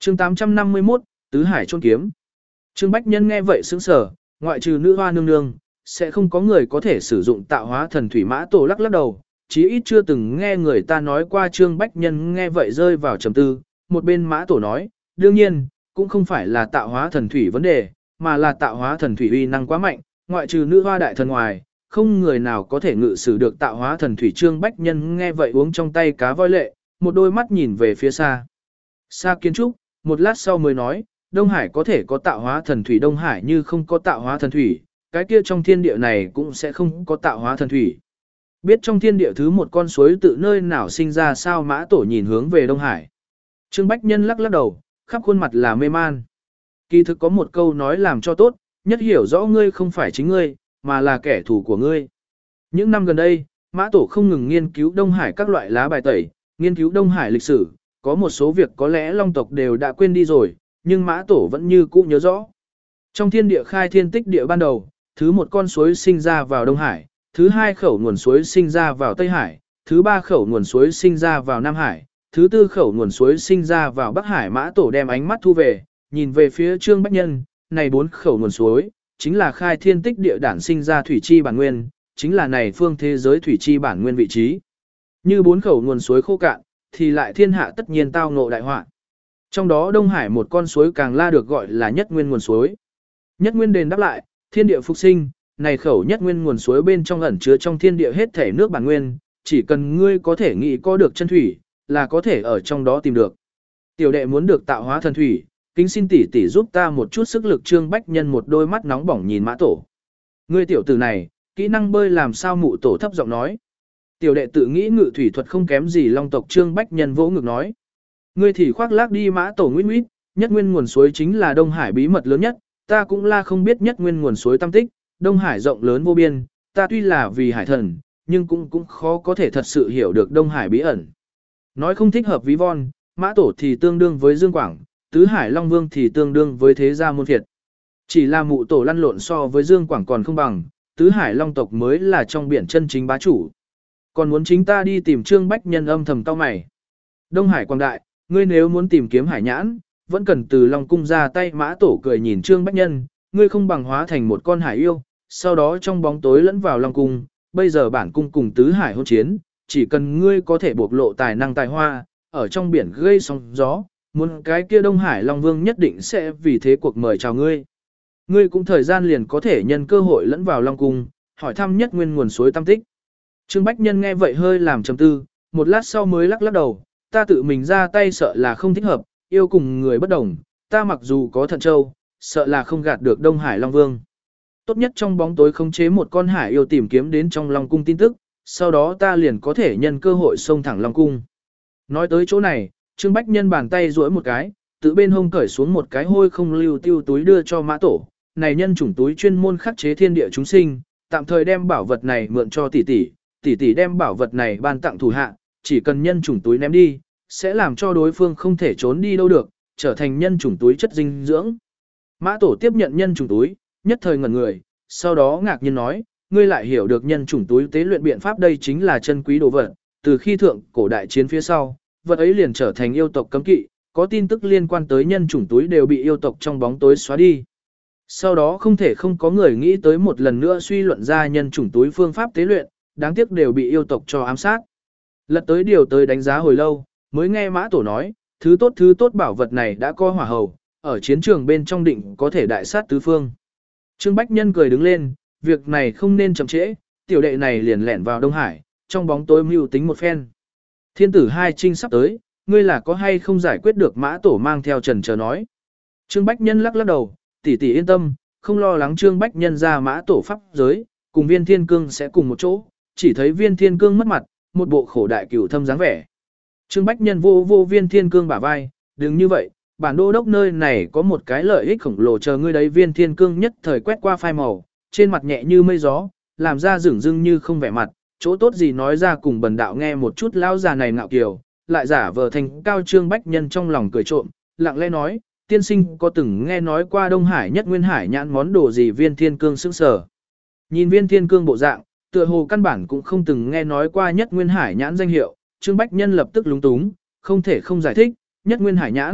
Chương 851, Tứ Hải chôn kiếm. Trương Bách Nhân nghe vậy sững sờ, ngoại trừ nữ hoa nương nương, sẽ không có người có thể sử dụng tạo hóa thần thủy. Mã Tổ lắc lắc đầu, chí ít chưa từng nghe người ta nói qua. Trương Bách Nhân nghe vậy rơi vào trầm tư, một bên Mã Tổ nói, đương nhiên, cũng không phải là tạo hóa thần thủy vấn đề, mà là tạo hóa thần thủy uy năng quá mạnh, ngoại trừ nữ hoa đại thần ngoài, không người nào có thể ngự sử được tạo hóa thần thủy. Trương Bách Nhân nghe vậy uống trong tay cá voi lệ, một đôi mắt nhìn về phía xa. Xa kiến trúc, một lát sau mới nói, Đông Hải có thể có tạo hóa thần thủy. Đông Hải như không có tạo hóa thần thủy, cái kia trong thiên địa này cũng sẽ không có tạo hóa thần thủy. Biết trong thiên địa thứ một con suối tự nơi nào sinh ra sao? Mã Tổ nhìn hướng về Đông Hải. Trương Bách Nhân lắc lắc đầu, khắp khuôn mặt là mê man. Kỳ thực có một câu nói làm cho tốt, nhất hiểu rõ ngươi không phải chính ngươi, mà là kẻ thù của ngươi. Những năm gần đây, Mã Tổ không ngừng nghiên cứu Đông Hải các loại lá bài tẩy, nghiên cứu Đông Hải lịch sử, có một số việc có lẽ Long tộc đều đã quên đi rồi, nhưng Mã Tổ vẫn như cũ nhớ rõ. Trong thiên địa khai thiên tích địa ban đầu, thứ một con suối sinh ra vào Đông Hải, thứ hai khẩu nguồn suối sinh ra vào Tây Hải, thứ ba khẩu nguồn suối sinh ra vào Nam Hải, thứ tư khẩu nguồn suối sinh ra vào Bắc Hải. Mã Tổ đem ánh mắt thu về, nhìn về phía Trương Bách Nhân, này bốn khẩu nguồn suối, chính là khai thiên tích địa đản sinh ra thủy chi bản nguyên, chính là này phương thế giới thủy chi bản nguyên vị trí. Như bốn khẩu nguồn suối khô cạn, thì lại thiên hạ tất nhiên tao ngộ đại họa. Trong đó Đông Hải một con suối càng la được gọi là nhất nguyên nguồn suối. Nhất nguyên đền đáp lại, thiên địa phục sinh, này khẩu nhất nguyên nguồn suối bên trong ẩn chứa trong thiên địa hết thể nước bản nguyên, chỉ cần ngươi có thể nghĩ có được chân thủy, là có thể ở trong đó tìm được. Tiểu đệ muốn được tạo hóa thần thủy, kính xin tỷ tỷ giúp ta một chút sức lực. Trương Bách Nhân một đôi mắt nóng bỏng nhìn Mã Tổ. Ngươi tiểu tử này, kỹ năng bơi làm sao? Mụ Tổ thấp giọng nói. Tiểu đệ tự nghĩ ngự thủy thuật không kém gì Long tộc. Trương Bách Nhân vỗ ngực nói. Ngươi thì khoác lác đi. Mã Tổ nguyết nguyết, nhất nguyên nguồn suối chính là Đông Hải bí mật lớn nhất, ta cũng là không biết nhất nguyên nguồn suối tâm tích. Đông Hải rộng lớn vô biên, ta tuy là vì hải thần, nhưng cũng khó có thể thật sự hiểu được Đông Hải bí ẩn. Nói không thích hợp ví von, Mã Tổ thì tương đương với Dương Quảng, Tứ Hải Long Vương thì tương đương với Thế Gia Môn Phiệt. Chỉ là Mụ Tổ lăn lộn so với Dương Quảng còn không bằng, Tứ Hải Long tộc mới là trong biển chân chính bá chủ. Còn muốn chính ta đi tìm Trương Bách Nhân âm thầm cau mày. Đông Hải quảng đại, ngươi nếu muốn tìm kiếm hải nhãn, vẫn cần từ Long cung ra tay. Mã Tổ cười nhìn Trương Bách Nhân, ngươi không bằng hóa thành một con hải yêu, sau đó trong bóng tối lẫn vào Long cung. Bây giờ bản cung cùng Tứ Hải hôn chiến, chỉ cần ngươi có thể bộc lộ tài năng tài hoa, ở trong biển gây sóng gió, muốn cái kia Đông Hải Long Vương nhất định sẽ vì thế cuộc mời chào ngươi. Ngươi cũng thời gian liền có thể nhân cơ hội lẫn vào Long cung, hỏi thăm nhất nguyên nguồn suối tâm tích. Trương Bách Nhân nghe vậy hơi làm trầm tư, một lát sau mới lắc lắc đầu, ta tự mình ra tay sợ là không thích hợp, yêu cùng người bất đồng, ta mặc dù có thận châu, sợ là không gạt được Đông Hải Long Vương. Tốt nhất trong bóng tối khống chế một con hải yêu tìm kiếm đến trong Long cung tin tức, sau đó ta liền có thể nhân cơ hội xông thẳng Long cung. Nói tới chỗ này, Trương Bách Nhân bàn tay duỗi một cái, tự bên hông cởi xuống một cái hôi không lưu tiêu túi đưa cho Mã Tổ. Này nhân chủng túi chuyên môn khắc chế thiên địa chúng sinh, tạm thời đem bảo vật này mượn cho tỷ tỷ, tỷ tỷ đem bảo vật này ban tặng thủ hạ, chỉ cần nhân chủng túi ném đi, sẽ làm cho đối phương không thể trốn đi đâu được, trở thành nhân chủng túi chất dinh dưỡng. Mã Tổ tiếp nhận nhân chủng túi, nhất thời ngẩn người, sau đó ngạc nhiên nói, ngươi lại hiểu được nhân chủng túi tế luyện biện pháp. Đây chính là chân quý đồ vật, từ khi thượng cổ đại chiến phía sau, vật ấy liền trở thành yêu tộc cấm kỵ, có tin tức liên quan tới nhân chủng túi đều bị yêu tộc trong bóng tối xóa đi. Sau đó không có người nghĩ tới một lần nữa suy luận ra nhân chủng túi phương pháp tế luyện, đáng tiếc đều bị yêu tộc cho ám sát. Lật tới điều tới đánh giá hồi lâu, mới nghe Mã Tổ nói, thứ tốt bảo vật này đã có hỏa hầu, ở chiến trường bên trong định có thể đại sát tứ phương. Trương Bách Nhân cười đứng lên, việc này không nên chậm trễ, tiểu đệ này liền lẻn vào Đông Hải, trong bóng tối mưu tính một phen. Thiên tử hai trinh sắp tới, ngươi là có hay không giải quyết được? Mã Tổ mang theo trần chờ nói. Trương Bách Nhân lắc lắc đầu, tỷ tỷ yên tâm, không lo lắng. Trương Bách Nhân ra Mã Tổ pháp giới, cùng Viên Thiên Cương sẽ cùng một chỗ, chỉ thấy Viên Thiên Cương mất mặt, một bộ khổ đại cửu thâm dáng vẻ. Trương Bách Nhân vô Viên Thiên Cương bả vai, đừng như vậy, bản đô đốc nơi này có một cái lợi ích khổng lồ chờ ngươi đấy. Viên Thiên Cương nhất thời quét qua phai màu, trên mặt nhẹ như mây gió, làm ra rửng rưng như không vẻ mặt, chỗ tốt gì nói ra cùng bần đạo nghe một chút. Lão già này ngạo kiều, lại giả vờ thành cao. Trương Bách Nhân trong lòng cười trộm, lặng lẽ nói, tiên sinh có từng nghe nói qua Đông Hải nhất nguyên hải nhãn món đồ gì? Viên Thiên Cương sững sờ. Nhìn Viên Thiên Cương bộ dạng, tựa hồ căn bản cũng không từng nghe nói qua nhất nguyên hải nhãn danh hiệu. Trương Bách Nhân lập tức lúng túng, không thể không giải thích, nhất nguyên hải nhãn,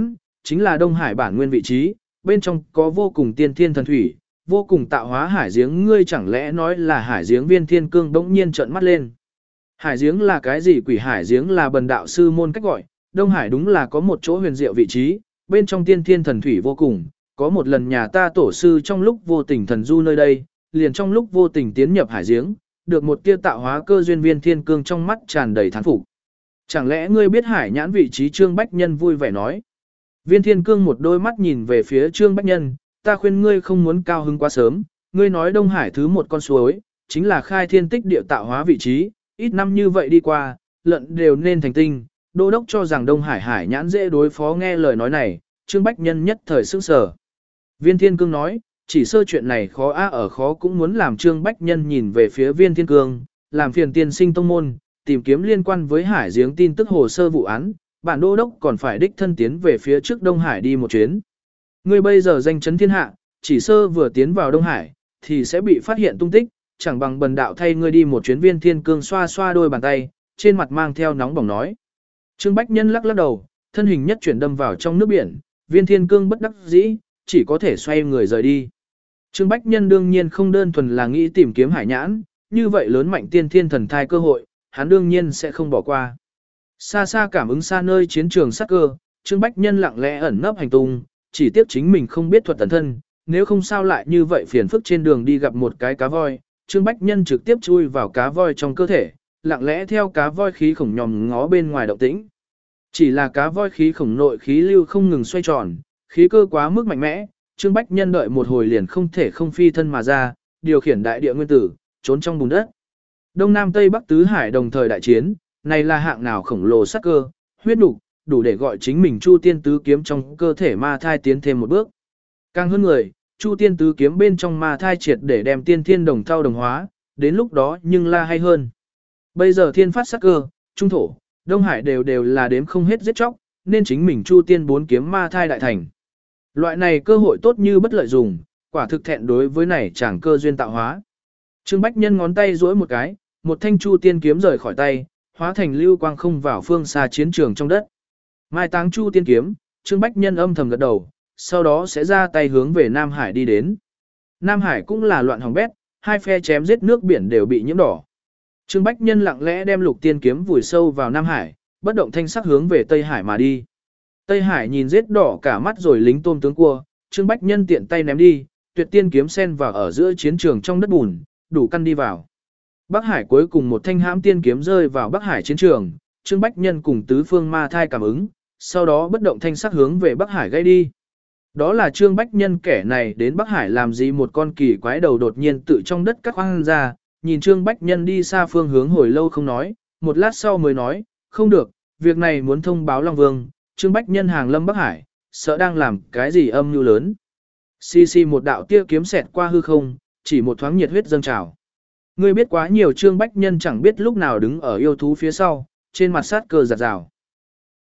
chính là Đông Hải bản nguyên vị trí, bên trong có vô cùng tiên thiên thần thủy, vô cùng tạo hóa hải giếng, ngươi chẳng lẽ nói là hải giếng Viên Thiên Cương bỗng nhiên trợn mắt lên. Hải giếng là cái gì? Quỷ hải giếng là bần đạo sư môn cách gọi, Đông Hải đúng là có một chỗ huyền diệu vị trí, bên trong tiên thiên thần thủy vô cùng, có một lần nhà ta tổ sư trong lúc vô tình thần du nơi đây, liền trong lúc vô tình tiến nhập hải giếng, được một tia tạo hóa cơ duyên. Viên Thiên Cương trong mắt tràn đầy thán phục. Chẳng lẽ ngươi biết hải nhãn vị trí? Trương Bách Nhân vui vẻ nói. Viên Thiên Cương một đôi mắt nhìn về phía Trương Bách Nhân, ta khuyên ngươi không muốn cao hứng quá sớm, ngươi nói Đông Hải thứ một con suối, chính là khai thiên tích địa tạo hóa vị trí, ít năm như vậy đi qua, lợn đều nên thành tinh, đô đốc cho rằng Đông Hải hải nhãn dễ đối phó. Nghe lời nói này, Trương Bách Nhân nhất thời sững sờ. Viên Thiên Cương nói, chỉ sơ chuyện này khó ở khó cũng muốn làm. Trương Bách Nhân nhìn về phía Viên Thiên Cương, làm phiền tiên sinh tông môn, tìm kiếm liên quan với hải giếng tin tức hồ sơ vụ án, bản đô đốc còn phải đích thân tiến về phía trước Đông Hải đi một chuyến. Ngươi bây giờ danh chấn thiên hạ, chỉ sơ vừa tiến vào Đông Hải, thì sẽ bị phát hiện tung tích, chẳng bằng bần đạo thay ngươi đi một chuyến. Viên Thiên Cương xoa xoa đôi bàn tay, trên mặt mang theo nóng bỏng nói. Trương Bách Nhân lắc lắc đầu, thân hình nhất chuyển đâm vào trong nước biển, Viên Thiên Cương bất đắc dĩ, chỉ có thể xoay người rời đi. Trương Bách Nhân đương nhiên không đơn thuần là nghĩ tìm kiếm hải nhãn, như vậy lớn mạnh tiên thiên thần thai cơ hội, hắn đương nhiên sẽ không bỏ qua. Xa xa cảm ứng xa nơi chiến trường sát cơ, Trương Bách Nhân lặng lẽ ẩn nấp hành tung, chỉ tiếc chính mình không biết thuật tẩn thân, nếu không sao lại như vậy phiền phức. Trên đường đi gặp một cái cá voi, Trương Bách Nhân trực tiếp chui vào cá voi trong cơ thể, lặng lẽ theo cá voi khí khổng nhòm ngó bên ngoài động tĩnh. Chỉ là cá voi khí khổng nội khí lưu không ngừng xoay tròn, khí cơ quá mức mạnh mẽ, Trương Bách Nhân đợi một hồi liền không thể không phi thân mà ra, điều khiển đại địa nguyên tử, trốn trong bùn đất. Đông Nam Tây Bắc tứ hải đồng thời đại chiến, này là hạng nào khổng lồ sắc cơ, huyết nục, đủ để gọi chính mình Chu Tiên tứ kiếm trong cơ thể ma thai tiến thêm một bước. Càng hơn người, Chu Tiên tứ kiếm bên trong ma thai triệt để đem tiên thiên đồng thau đồng hóa, đến lúc đó nhưng la hay hơn. Bây giờ thiên phát sắc cơ, trung thổ, Đông Hải đều là đếm không hết giết chóc, nên chính mình Chu Tiên bốn kiếm ma thai đại thành. Loại này cơ hội tốt như bất lợi dùng, quả thực thẹn đối với này chẳng cơ duyên tạo hóa. Trương Bách Nhân ngón tay duỗi một cái, một thanh Chu Tiên kiếm rời khỏi tay, hóa thành lưu quang không vào phương xa chiến trường trong đất. Mai táng Chu Tiên kiếm, Trương Bách Nhân âm thầm gật đầu, sau đó sẽ ra tay hướng về Nam Hải đi đến. Nam Hải cũng là loạn hỏng bét, hai phe chém giết, nước biển đều bị nhiễm đỏ. Trương Bách Nhân lặng lẽ đem Lục Tiên kiếm vùi sâu vào Nam Hải, bất động thanh sắc hướng về Tây Hải mà đi. Tây Hải nhìn giết đỏ cả mắt rồi lính tôm tướng cua, Trương Bách Nhân tiện tay ném đi, Tuyệt Tiên kiếm xen vào ở giữa chiến trường trong đất bùn, đủ căn đi vào. Bắc Hải cuối cùng một thanh hãm tiên kiếm rơi vào Bắc Hải chiến trường, Trương Bách Nhân cùng tứ phương ma thai cảm ứng, sau đó bất động thanh sắc hướng về Bắc Hải gây đi. Đó là Trương Bách Nhân kẻ này đến Bắc Hải làm gì? Một con kỳ quái đầu đột nhiên tự trong đất cắt khoang ra, nhìn Trương Bách Nhân đi xa phương hướng hồi lâu không nói, một lát sau mới nói, không được, việc này muốn thông báo Long Vương. Trương Bách Nhân hàng lâm Bắc Hải, sợ đang làm cái gì âm mưu lớn. Xì xì một đạo tia kiếm xẹt qua hư không, chỉ một thoáng nhiệt huyết dâng trào. Ngươi biết quá nhiều. Trương Bách Nhân chẳng biết lúc nào đứng ở yêu thú phía sau, trên mặt sát cơ giật rào.